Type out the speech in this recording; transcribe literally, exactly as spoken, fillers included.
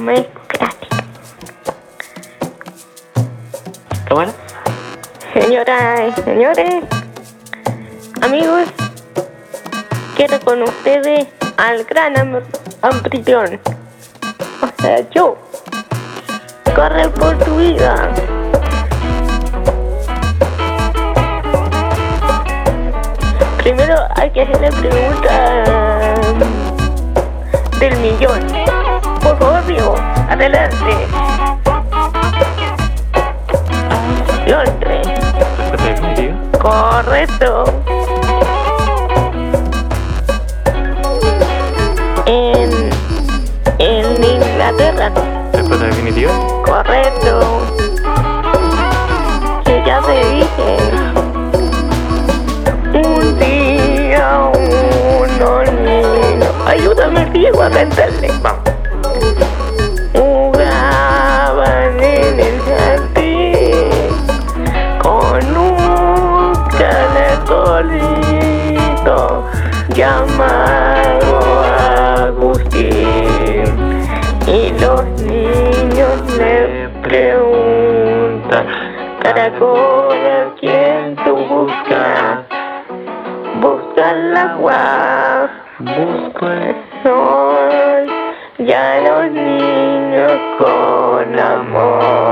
mezclaste. ¿Cámara? Señoras y señores, amigos, quiero con ustedes al gran am- anfitrión. O sea, yo. Corre por tu vida. Primero hay que hacer la pregunta del millón. Por favor, Diego, adelante. Londres. ¿Respuesta definitiva? Correcto. En, en Inglaterra. ¿Respuesta definitiva? Correcto. Que ya te dije. Un día unos niños. Ayúdame, Diego, a cantarle. Vamos. Jugaban en el jardín con un caracolito llamado Agustín. Y los niños le preguntan: caracol, ¿a quién tú buscas? Busca el agua, busco el sol, ya los niños con amor